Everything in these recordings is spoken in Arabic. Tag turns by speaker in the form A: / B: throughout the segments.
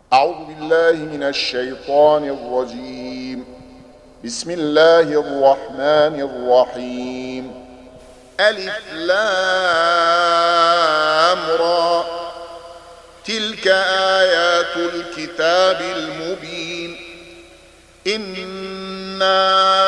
A: أعوذ بالله من الشيطان الرجيم. بسم الله الرحمن الرحيم. ألف لام را، تلك آيات الكتاب المبين. إنا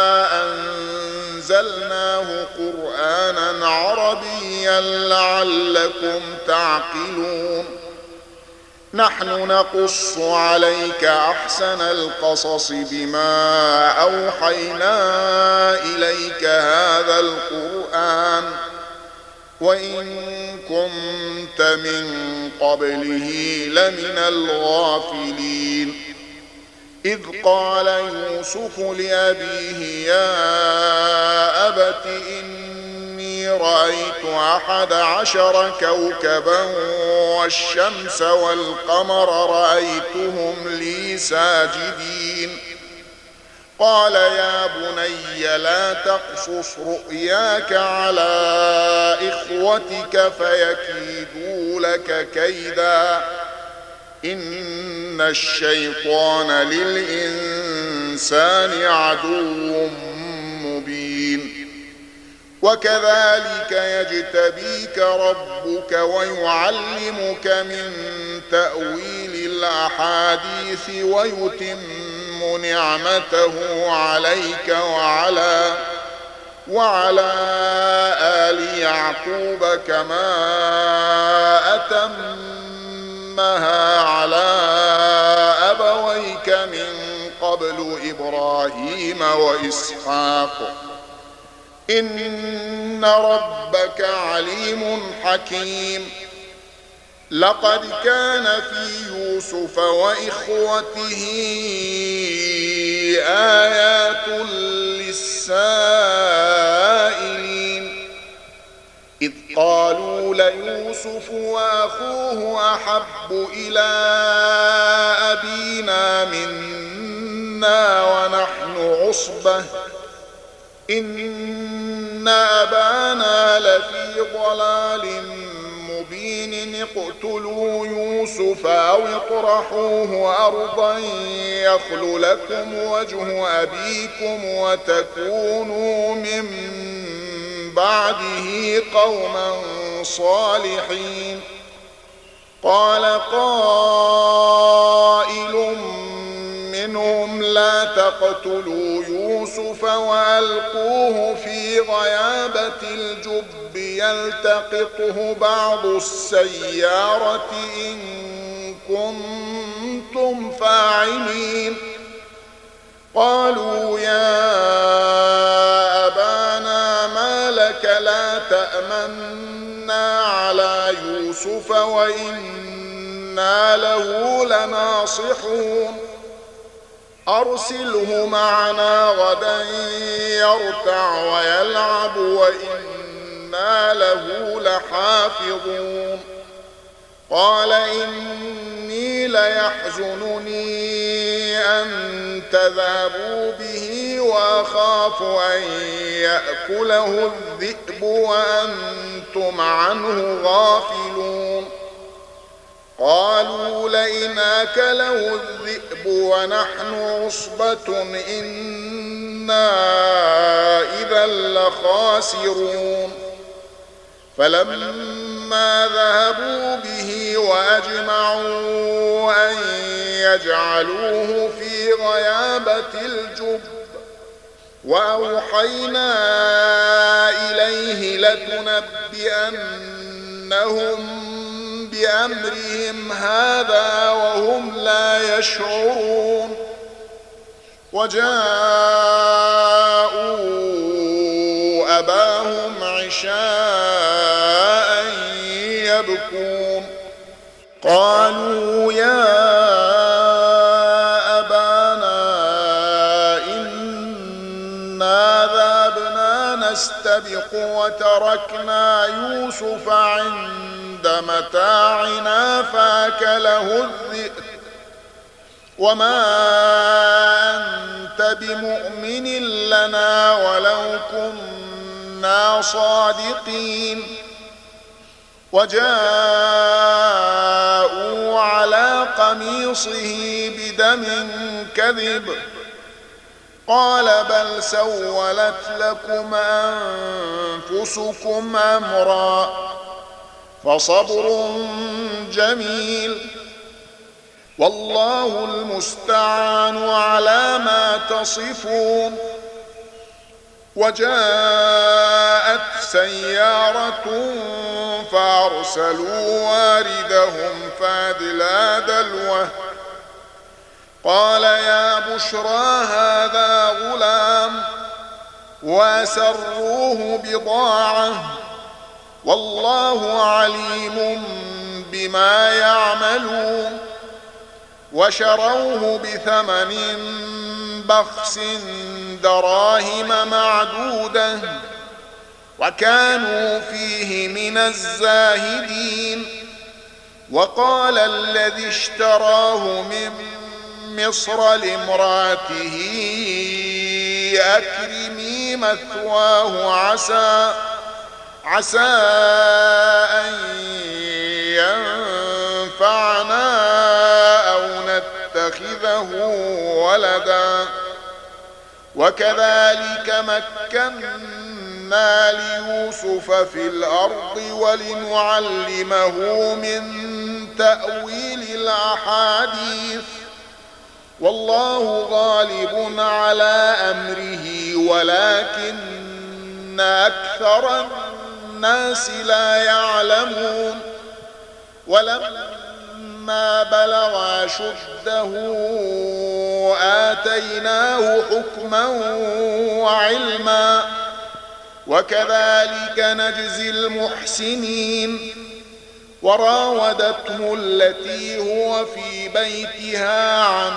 A: أنزلناه قرآنا عربيا لعلكم تعقلون. نحن نقص عليك أحسن القصص بما أوحينا إليك هذا القرآن وإن كنت من قبله لمن الغافلين. إذ قال يوسف لأبيه يا أبت إني رأيت 11 كوكبا والشمس والقمر رأيتهم لي ساجدين. قال يا بني لا تقصص رؤياك على إخوتك فيكيدوا لك كيدا إن الشيطان للإنسان عدو مبين. وكذلك يجتبيك ربك ويعلمك من تأويل الأحاديث ويتم نعمته عليك وعلى آل يعقوب كما أتمها على أبويك من قبل إبراهيم وإسحاق إن ربك عليم حكيم. لقد كان في يوسف وإخوته آيات للسائلين إذ قالوا ليوسف وأخوه أحب إلى أبينا منا ونحن عصبة إن أبانا لفي ضلال مبين. اقتلوا يوسف أو اطرحوه أرضا يخل لكم وجه أبيكم وتكونوا من بعده قوما صالحين. قال قائل منهم لا تقتلوا يوسف وألقوه في غيابة الجب يلتقطه بعض السيارة إن كنتم فاعلين. قالوا يا أبانا ما لك لا تأمنا على يوسف وإنا له لناصحون. أرسله معنا غدا يرتع ويلعب وإنا له لحافظون. قال إني ليحزنني أن تذهبوا به وأخاف أن يأكله الذئب وأنتم عنه غافلون. قالوا لئن أكله الذئب ونحن عصبة إنا إذا لخاسرون. فلما ذهبوا به وأجمعوا أن يجعلوه في غيابة الجب وأوحينا إليه لتنبئنهم بأمرهم هذا وهم لا يشعرون. وجاءوا أباهم عشاء يبكون. قالوا يا أبانا إنا ذهبنا نستبق وتركنا يوسف عند متاعنا فأكله الذئب وما أنت بمؤمن لنا ولو كنا صادقين. وجاءوا على قميصه بدم كذب قال بل سولت لكم أنفسكم أمرا فصبر جميل والله المستعان على ما تصفون. وجاءت سيارة فأرسلوا واردهم فأدلى دلوه قال يا بشرى هذا غلام وأسروه بضاعة والله عليم بما يعملون. وشروه بثمن بخس دراهم معدودة وكانوا فيه من الزاهدين. وقال الذي اشتراه من مصر لامرأته أكرمي مثواه عسى أن ينفعنا أو نتخذه ولدا وكذلك مكنا ليوسف في الأرض ولنعلمه من تأويل الأحاديث والله غالب على أمره ولكن أكثر الناس لا يعلمون. ولما بلغ أشده آتيناه حكما وعلما وكذلك نجزي المحسنين. وراودته التي هو في بيتها عن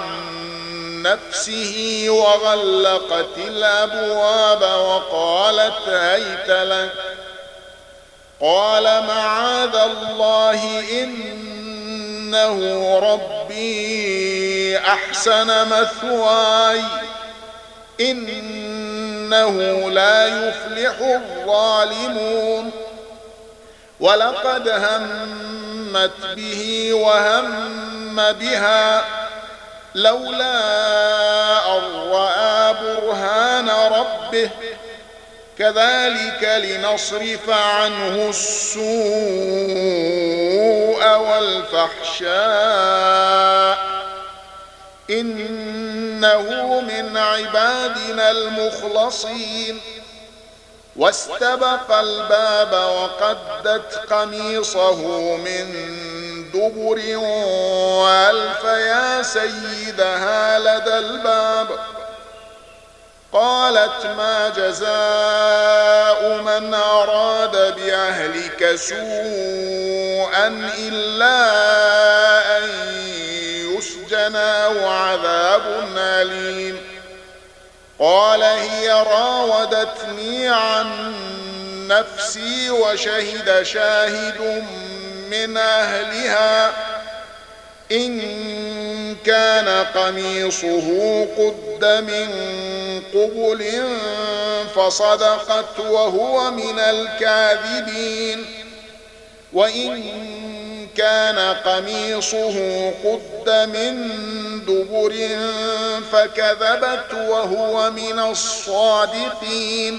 A: نفسه وغلقت الأبواب وقالت هيت لك قال معاذ الله إنه ربي أحسن مثواي إنه لا يفلح الظالمون. ولقد همت به وهم بها لولا أن رأى برهان ربه كذلك لنصرف عنه السوء والفحشاء إنه من عبادنا المخلصين. واستبق الباب وقدت قميصه من دبر وألف يا سيدها لدى الباب قالت ما جزاء من أراد بأهلك سوءا إلا أن يسجن أو عذاب أليم قال هي راودتني عن نفسي وشهد شاهد من أهلها إن كان قميصه قد من قبل فصدقت وهو من الكاذبين وإن كان قميصه قد من دبر فكذبت وهو من الصادقين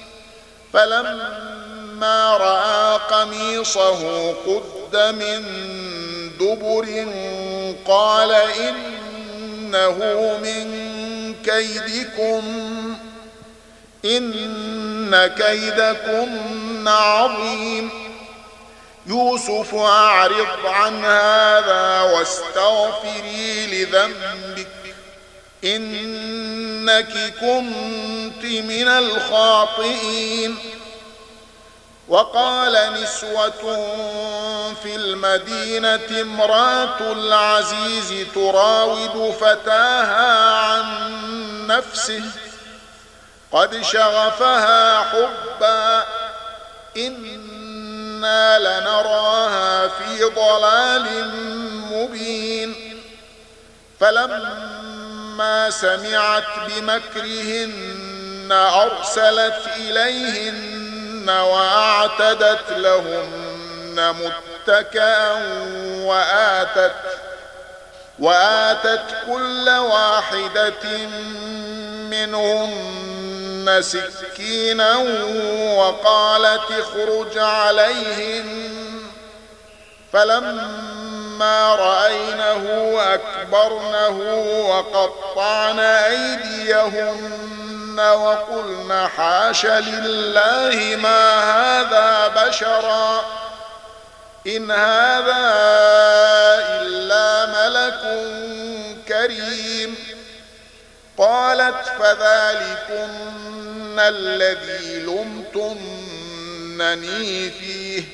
A: فلما رأى قميصه قد من دبر قال إنه من كيدكم إن كيدكن عظيم يوسف أعرض عن هذا واستغفري لذنبك إنك كنت من الخاطئين. وقال نسوة في المدينة امرأة العزيز تراود فتاها عن نفسه قد شغفها حبا إنا لنراها في ضلال مبين فلما سمعت بمكرهن أرسلت إليهن وأعتدت لهن متكئا وآتت كل واحدة منهن سكينا وقالت اخرج عليهن فلما رأينه أكبرنه وقطعن أيديهن وقلن حاش لله ما هذا بشرا إن هذا إلا ملك كريم. قالت فذلكن الذي لمتنني فيه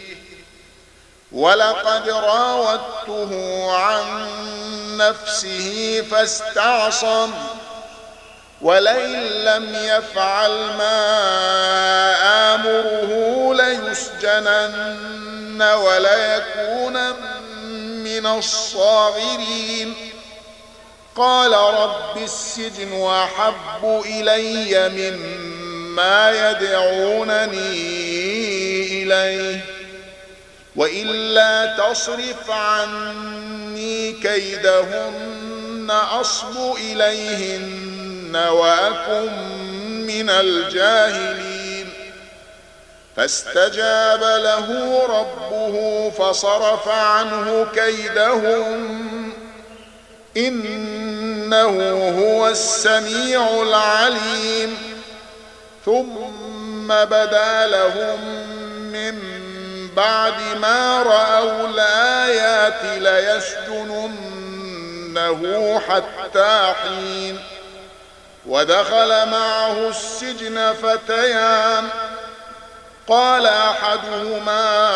A: ولقد راودته عن نفسه فاستعصم ولئن لم يفعل ما آمره ليسجنن وليكون من الصاغرين. قال رب السجن أحب إلي مما يدعونني إليه وإلا تصرف عني كيدهن أصب إليهن وأكن من الجاهلين. فاستجاب له ربه فصرف عنه كيدهم إنه هو السميع العليم. ثم بدا لهم من بعد ما رأوا الآيات ليسجننه حتى حين. ودخل معه السجن فتيان قال أحدهما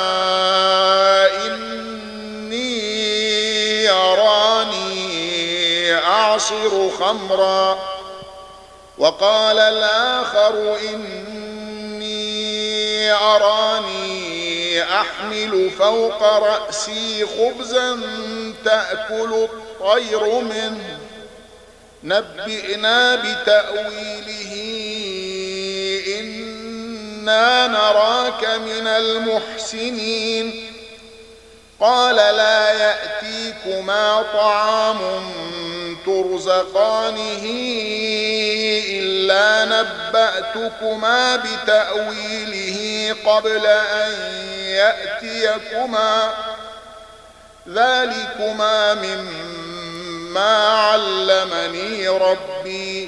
A: إني أراني أعصر خمرا وقال الآخر إني أراني أحمل فوق رأسي خبزا تأكل الطير منه نبئنا بتأويله إنا نراك من المحسنين. قال لا يأتيكما طعام ترزقانه إلا نبأتكما بتأويله قبل أن يأتيكما ذلكما مما علمني ربي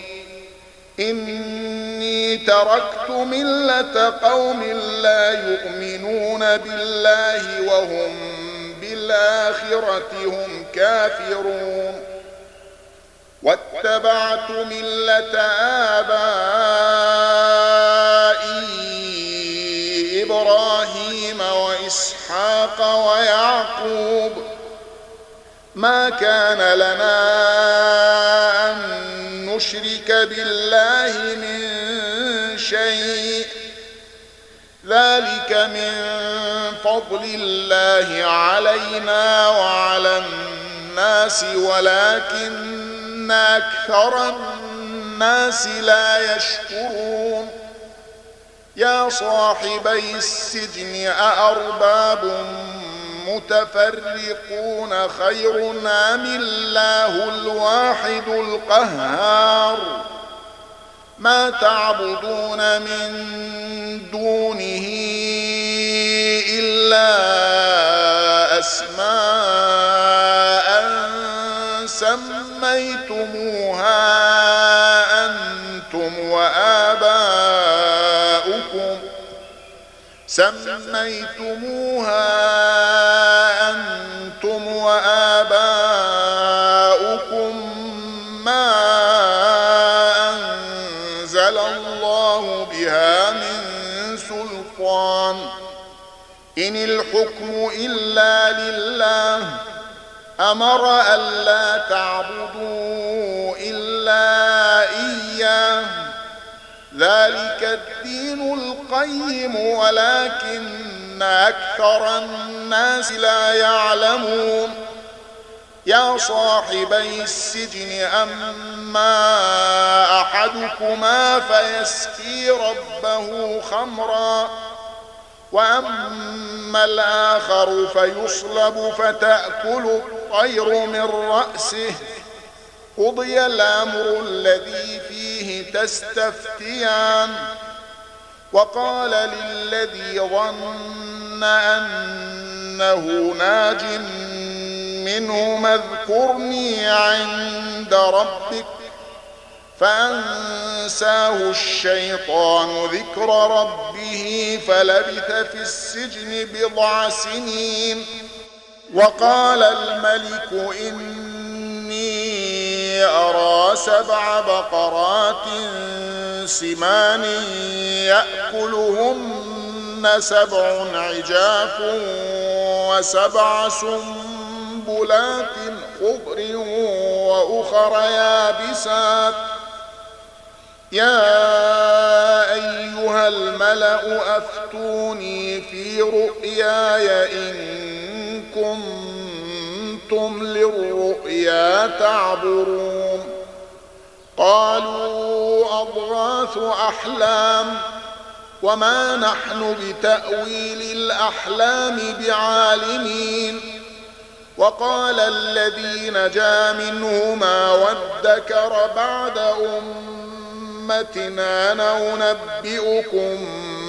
A: إني تركت ملة قوم لا يؤمنون بالله وهم بالآخرة هم كافرون واتبعت ملة آبائي إبراهيم وإسحاق ويعقوب ما كان لنا أن نشرك بالله من شيء ذلك من فضل الله علينا وعلى الناس ولكن أكثر الناس لا يشكرون. يا صاحبي السجن أأرباب متفرقون خير أم الله الواحد القهار ما تعبدون من دونه إلا أسماء سميتموها أنتم وآباؤكم ما أنزل الله بها من سلطان إن الحكم إلا لله أمر ألا تعبدوا إلا إياه ذلك الدين القيم ولكن أكثر الناس لا يعلمون. يا صاحبي السجن أما أحدكما فيسقي ربه خمرا وأما الآخر فيصلب فتأكل الطير من رأسه قضي الأمر الذي فيه تستفتيان وقال للذي ظن أنه ناج منه اذكرني عند ربك فأنساه الشيطان ذكر ربه فلبث في السجن 10 سنين. وقال الملك إني أرى 7 بقرات سمان يأكلهن 7 عجاف و7 سنبلات خضر وأخر يابسات يا أيها الملأ أفتوني في رؤياي إن كنتم للرؤيا تعبرون. قالوا أضغاث أحلام وما نحن بتأويل الأحلام بعالمين. وقال الذي نجا منهما وادكر بعد أمتنا ننبئكم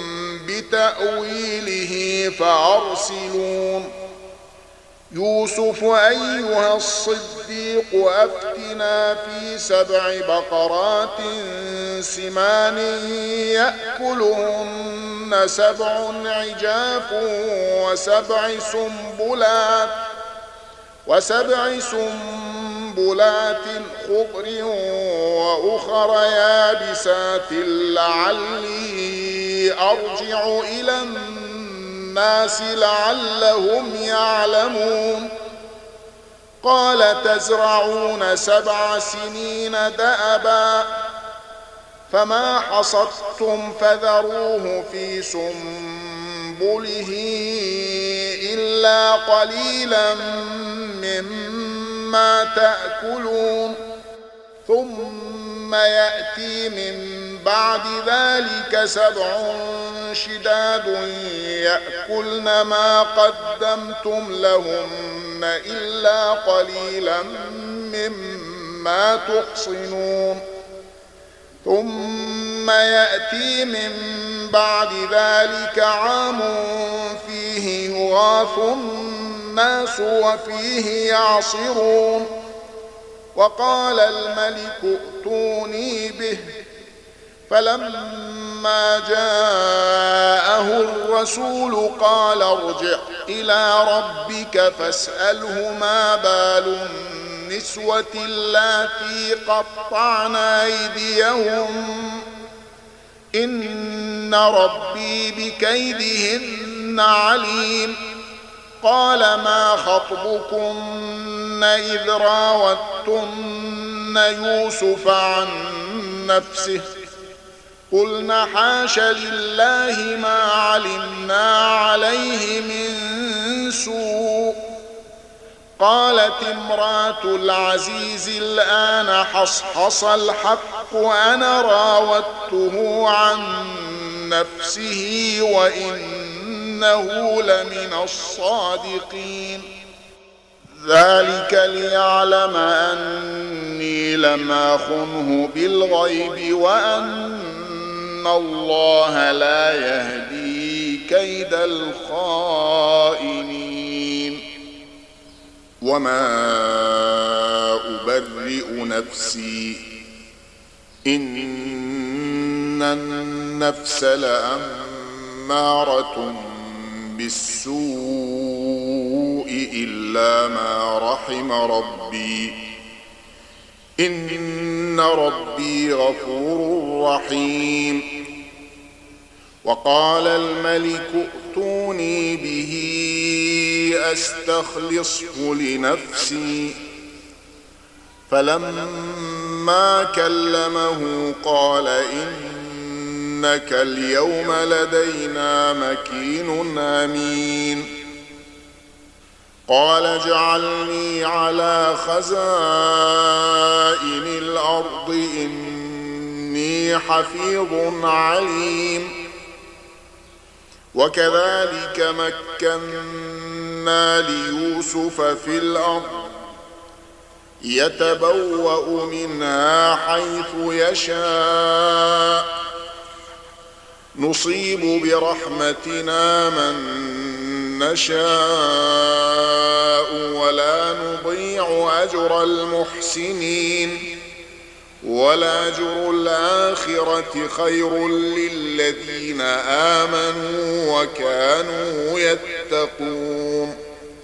A: بتأويله فأرسلون. يوسف أيها الصديق أفتنا في 7 بقرات سمان يأكلهن 7 عجاف و7 سنبلات خضر وأخر يابسات لعلي أرجع إلى الناس لعلهم يعلمون. قال تزرعون 7 سنين دأبا فما حصدتم فذروه في سنبله إلا قليلا مما تأكلون. ثم يأتي من بعد ذلك 7 شداد يأكلن ما قدمتم لهن إلا قليلا مما تحصنون. ثم يأتي من بعد ذلك عام فيه يغاث الناس وفيه يعصرون. وقال الملك ائتوني به فلما جاءه الرسول قال ارجع إلى ربك فاسأله ما بال النسوة اللاتي قطعن أيديهم إن ربي بكيدهن عليم. قال ما خطبكن إذ راوتن يوسف عن نفسه قلنا حاش لله ما علمنا عليه من سوء. قالت امرأة العزيز الآن حصحص الحق أنا راودته عن نفسه وإنه لمن الصادقين. ذلك ليعلم أني لم أخنه بالغيب وأن الله لا يهدي كيد الخائنين. وما أبرئ نفسي إن النفس لأمارة بالسوء إلا ما رحم ربي إن ربي غفور رحيم. وقال الملك ائتوني به أستخلصه لنفسي فلما كلمه قال إنك اليوم لدينا مكين أمين. قال اجعلني على خزائن الأرض إني حفيظ عليم. وكذلك مكنا ليوسف في الأرض يتبوأ منها حيث يشاء نصيب برحمتنا من نشاء ولا نضيع أجر المحسنين ولأجر الآخرة خير للذين آمنوا وكانوا يتقون.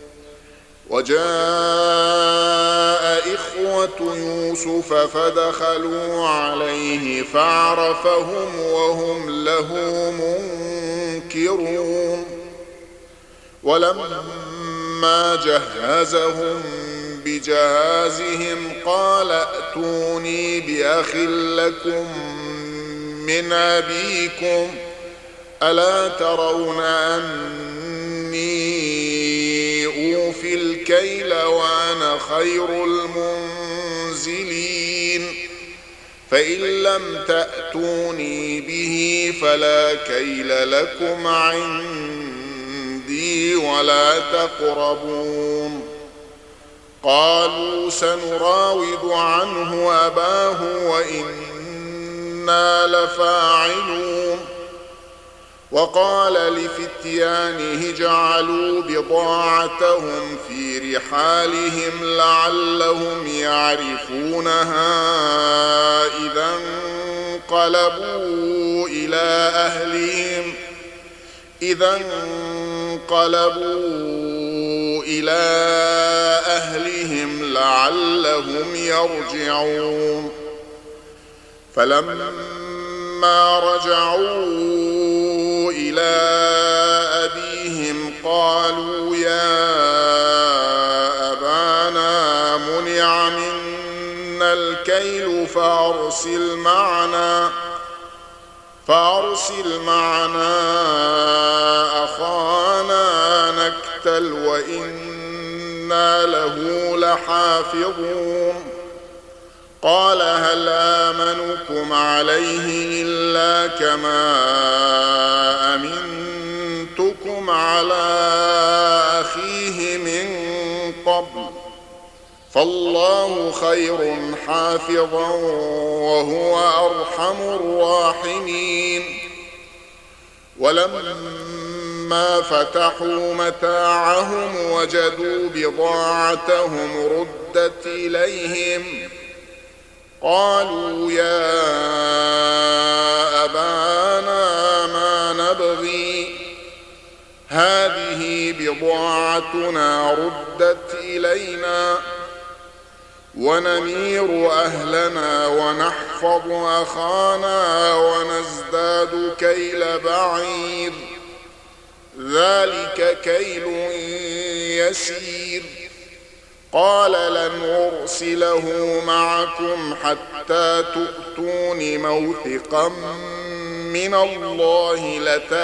A: وجاء إخوة يوسف فدخلوا عليه فعرفهم وهم له منكرون. ولما جهزهم بجهازهم قال ائتوني بأخ لكم من أبيكم ألا ترون أني أوفي الكيل وأنا خير المنزلين فإن لم تأتوني به فلا كيل لكم عندي ولا تقربون. قالوا سنراود عنه أباه وإنا لفاعلون. وقال لفتيانه اجعلوا بضاعتهم في رحالهم لعلهم يعرفونها إذا انقلبوا إلى أهلهم لعلهم يرجعون. فلما رجعوا إلى أبيهم قالوا يا أبانا منع منا الكيل فأرسل معنا أخانا نكتل وإنا له لحافظون. قال هل آمنكم عليه إلا كما أمنتكم على أخيه من قبل فالله خير حافظا وهو أرحم الراحمين. ولما فتحوا متاعهم وجدوا بضاعتهم ردت إليهم قالوا يا أبانا ما نبغي هذه بضاعتنا ردت إلينا ونمير أهلنا ونحفظ أخانا ونزداد كيل بعير ذلك كيل يسير. قال لن أرسله معكم حتى تؤتون موثقا من الله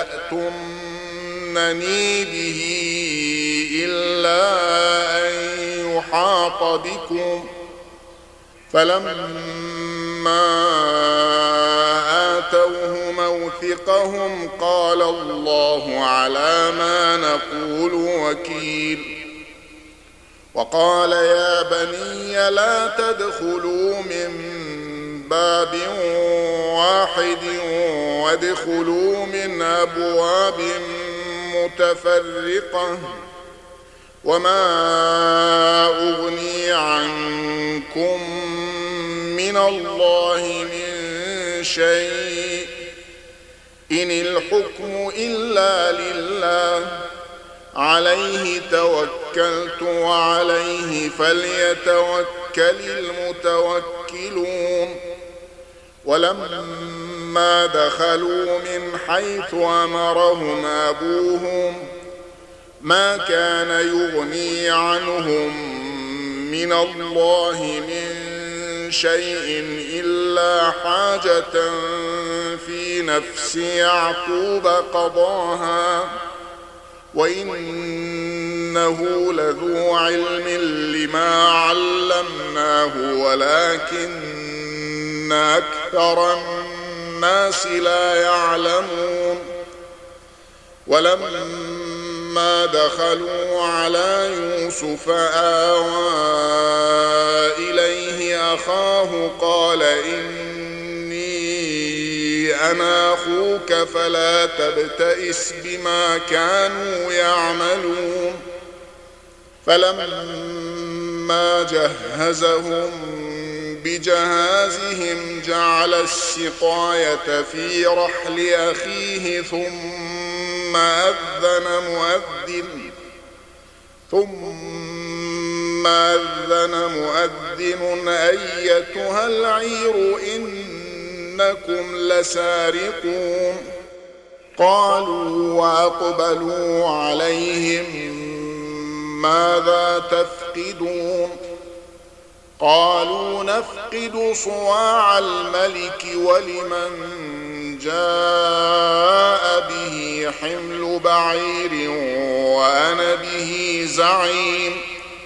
A: لتأتونني به إلا أن يحاط بكم. فلما آتوه موثقهم قال الله على ما نقول وكيل. وقال يا بني لا تدخلوا من باب واحد وادخلوا من أبواب متفرقة وما أغني عنكم من الله من شيء إن الحكم إلا لله عليه توكلت وعليه فليتوكل المتوكلون. ولما دخلوا من حيث أمرهم أبوهم ما كان يغني عنهم من الله من شيء إلا حاجة في نفس يعقوب قضاها وإنه لذو علم لما علمناه ولكن أكثر الناس لا يعلمون. ولما دخلوا على يوسف آوى أخاه قال إني أنا أخوك فلا تبتئس بما كانوا يعملون. فلما جهزهم بجهازهم جعل السقاية في رحل أخيه ثم أذن مؤذن أيتها العير إنكم لسارقون. قالوا وأقبلوا عليهم ماذا تفقدون؟ قالوا نفقد صواع الملك ولمن جاء به حمل بعير وأنا به زعيم.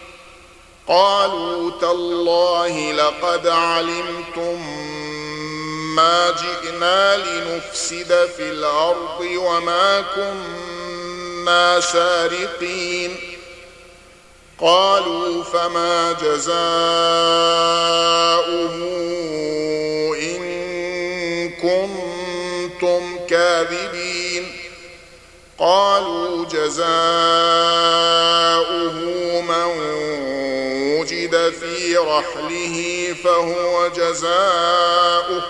A: قالوا تالله لقد علمتم ما جئنا لنفسد في الأرض وما كنا سارقين. قالوا فما جزاؤه إن كنتم كاذبين؟ قالوا جزاؤه من وجد في رحله فهو جزاؤه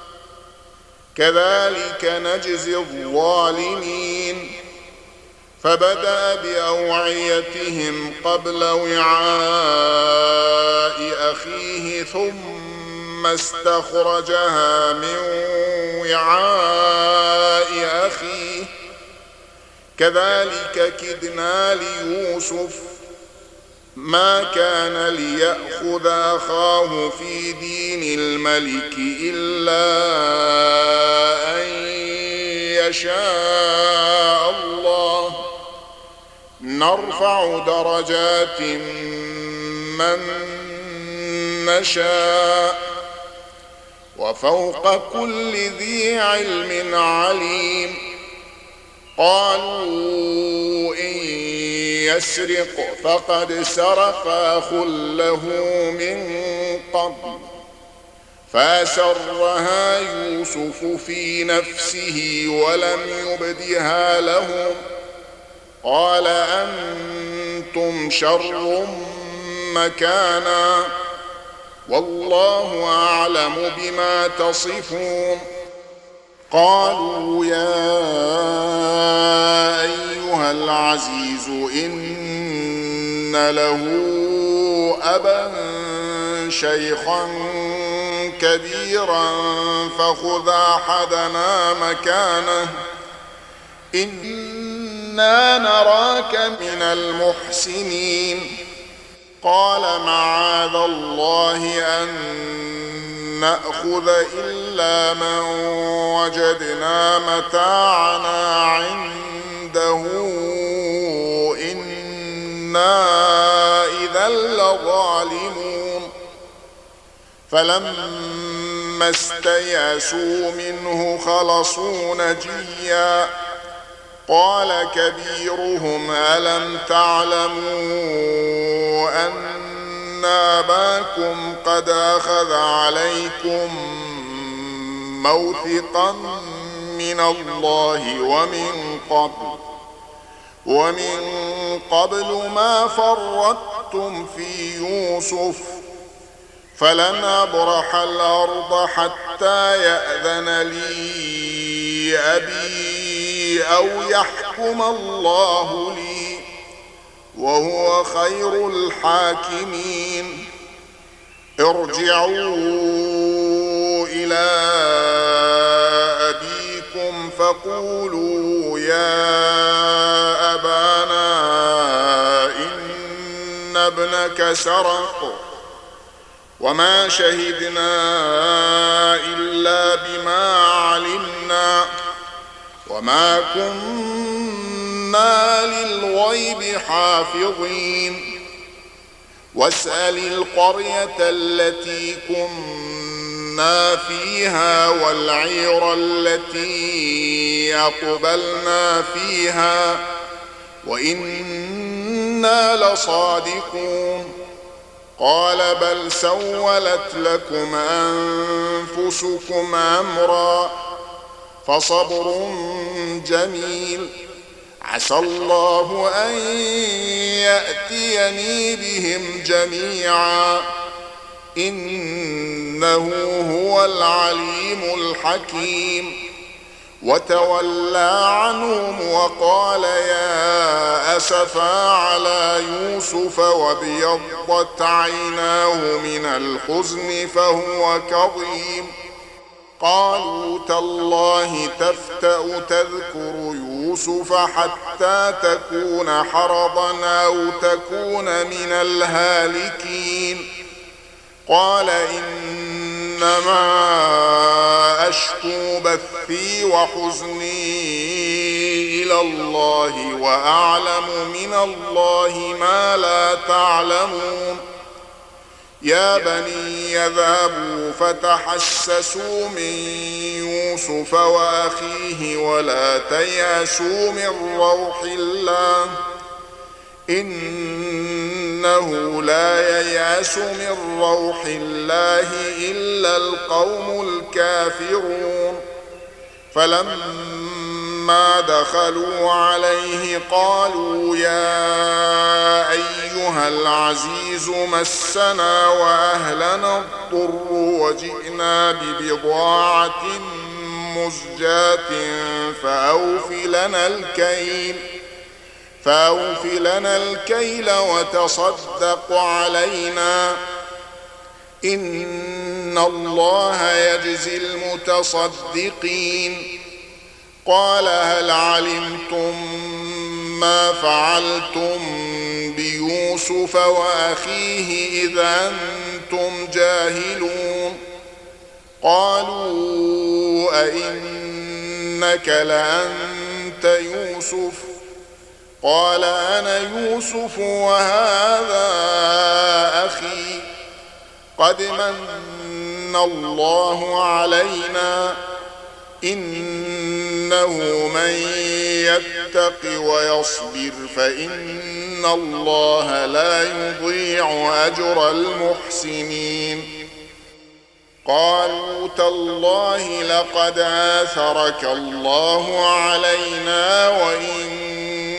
A: كذلك نجزي الظالمين. فبدأ بأوعيتهم قبل وعاء أخيه ثم استخرجها من وعاء أخيه كذلك كدنا ليوسف ما كان ليأخذ أخاه في دين الملك إلا أن يشاء الله نرفع درجات من نشاء وفوق كل ذي علم عليم. قالوا إن يسرق فقد سرق أخ له من قبل فأسرها يوسف في نفسه ولم يبدها لهم. قال أنتم شر مكانا والله أعلم بما تصفون. قالوا يا أيها العزيز إن له أبا شيخا كبيرا فخذ أحدنا مكانه إنا نراك من المحسنين. قال معاذ الله أن نأخذ إلا من وجدنا متاعنا عنده إنا إذا لظالمون. فلما استيأسوا منه خلصوا نجيا قال كبيرهم ألم تعلموا أن أباكم قد أخذ عليكم موثقا من الله ومن قبل ما فرطتم في يوسف فلن أبرح الأرض حتى يأذن لي أبي أو يحكم الله لي وهو خير الحاكمين. ارجعوا إلى أبيكم فقولوا يا أبانا إن ابنك سرق وما شهدنا إلا بما علمنا وما كنا للغيب حافظين. واسأل القرية التي كنا فيها والعير التي أقبلنا فيها وإنا لصادقون. قال بل سولت لكم أنفسكم أمرا فصبر جميل عسى الله أن يأتيني بهم جميعا إنه هو العليم الحكيم. وتولى عنهم وقال يا أسفا على يوسف وابيضت عيناه من الحزن فهو كظيم. قالوا تالله تفتأ تذكر يوسف حتى تكون حرضا أو تكون من الهالكين. قال إنما أشكو بثي وحزني إلى الله وأعلم من الله ما لا تعلمون. يا بني يذهبوا فتحسسوا من يوسف وأخيه ولا تيأسوا من روح الله إنه لا ييأس من روح الله إلا القوم الكافرون. فلما دخلوا عليه قالوا يا أيها العزيز مسنا وأهلنا الضر وجئنا ببضاعة مزجاة فأوف لنا الكيل وتصدق علينا إن الله يجزي المتصدقين. قال هل علمتم ما فعلتم بيوسف وأخيه إذا أنتم جاهلون؟ قالوا أئنك لأنت يوسف؟ قال أنا يوسف وهذا أخي قد من الله علينا إنه من يتق ويصبر فإن الله لا يضيع أجر المحسنين. قالوا تالله لقد آثرك الله علينا وإن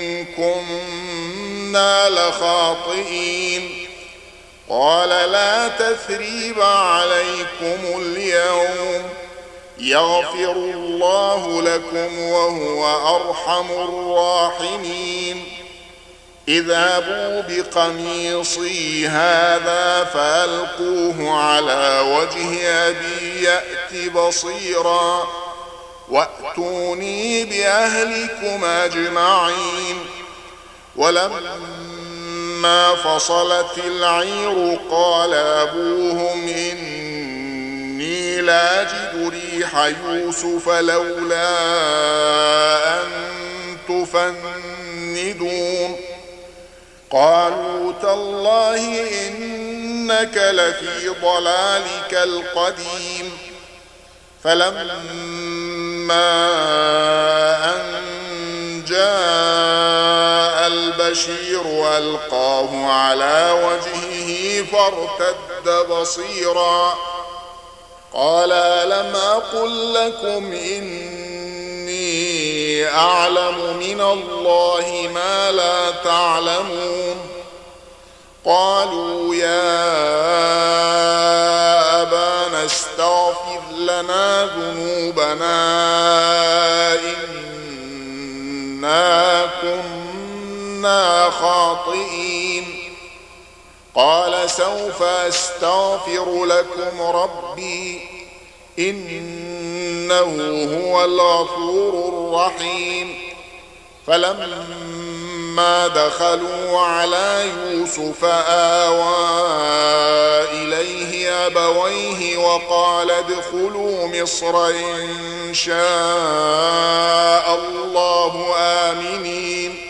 A: كنا لخاطئين. قال لا تثريب عليكم اليوم يغفر الله لكم وهو أرحم الراحمين. اذهبوا بقميصي هذا فألقوه على وجه أبي يأت بصيرا وأتوني بأهلكم أجمعين. ولما فصلت العير قال أبوهم إني لأجد ريح يوسف لولا أن تفندون. قالوا تالله إنك لفي ضلالك القديم. فلما أن جاء البشير ألقاه على وجهه فارتد بصيرا قال ألم أقل لكم إني أعلم من الله ما لا تعلمون؟ قالوا يا أبانا استغفر لنا ذنوبنا إنا كنا خاطئين. قال سوف أستغفر لكم ربي إنه هو الغفور الرحيم. فلما دخلوا على يوسف آوى إليه أبويه وقال ادخلوا مصر إن شاء الله آمنين.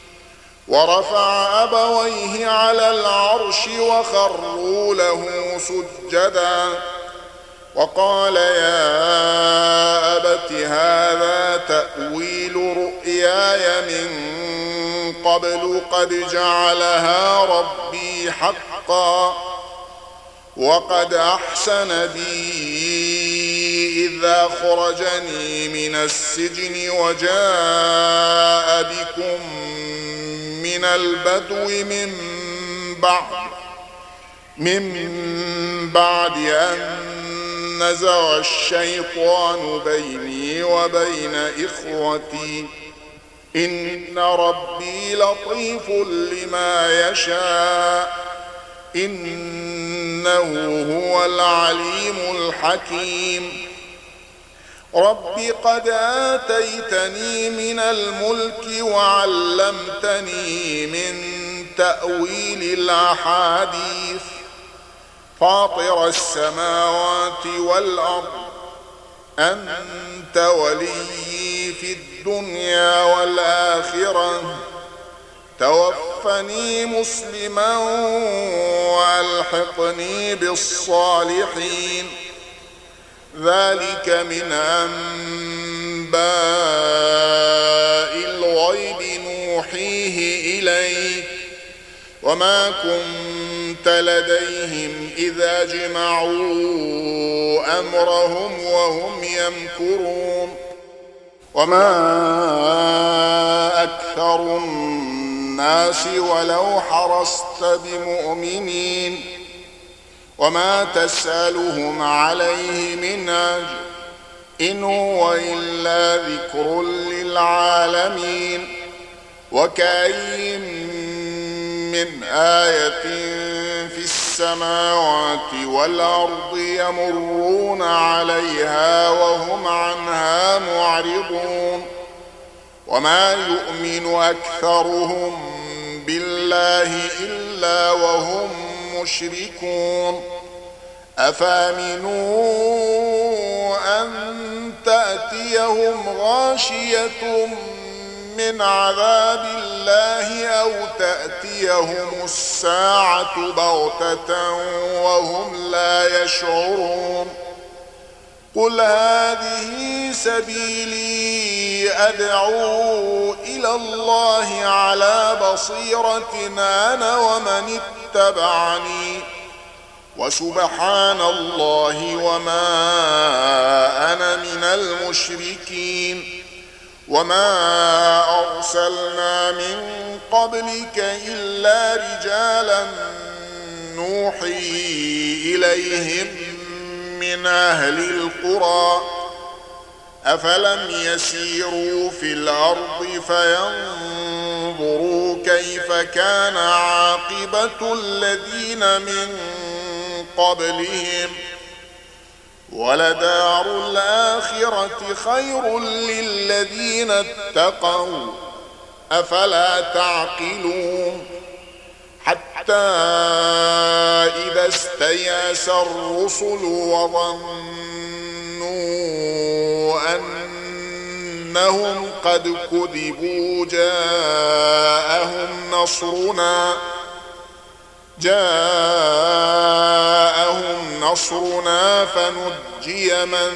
A: ورفع أبويه على العرش وخروا له سجدا وقال يا أبت هذا تأويل رؤياي من قبل قد جعلها ربي حقا وقد أحسن بي إذ أخرجني من السجن وجاء بكم من البدو من بعد أن نزغ الشيطان بيني وبين إخوتي إن ربي لطيف لما يشاء إنه هو العليم الحكيم رب قد آتيتني من الملك وعلمتني من تأويل الأحاديث فاطر السماوات والأرض أنت ولي في الدنيا والآخرة توفني مسلما وألحقني بالصالحين ذلك من أنباء الغيب نوحيه إليك وما كنت لديهم إذا جمعوا أمرهم وهم يمكرون وما أكثر الناس ولو حرصت بمؤمنين وما تسألهم عليه من أجر إن هو إلا ذكر للعالمين وكأي من آية في السماوات والأرض يمرون عليها وهم عنها معرضون وما يؤمن أكثرهم بالله إلا وهم مشركون أفامنوا أن تأتيهم غاشية من عذاب الله أو تأتيهم الساعة بغتة وهم لا يشعرون قل هذه سبيلي أدعو إلى الله على بصيرة أنا ومن اتبعني وسبحان الله وما أنا من المشركين وما أرسلنا من قبلك إلا رجالا نوحي إليهم من أهل القرى أفلم يسيروا في الأرض فينظروا كيف كان عاقبة الذين من قبلهم ولدار الآخرة خير للذين اتقوا أفلا تعقلون حتى إذا استيأس الرسل وظنوا أنهم قد كذبوا جاءهم نصرنا فنجي من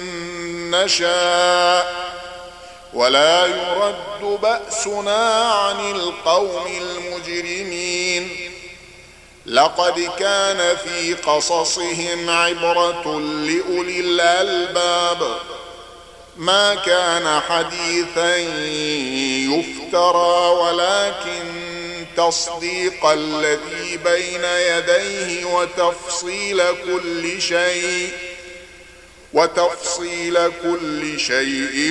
A: نشاء ولا يرد بأسنا عن القوم المجرمين لقد كان في قصصهم عبرة لأولي الألباب ما كان حديثا يفترى ولكن تصديق الذي بين يديه وتفصيل كل شيء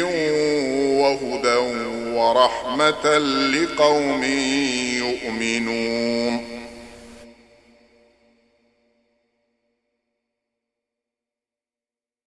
A: وهدى ورحمة لقوم يؤمنون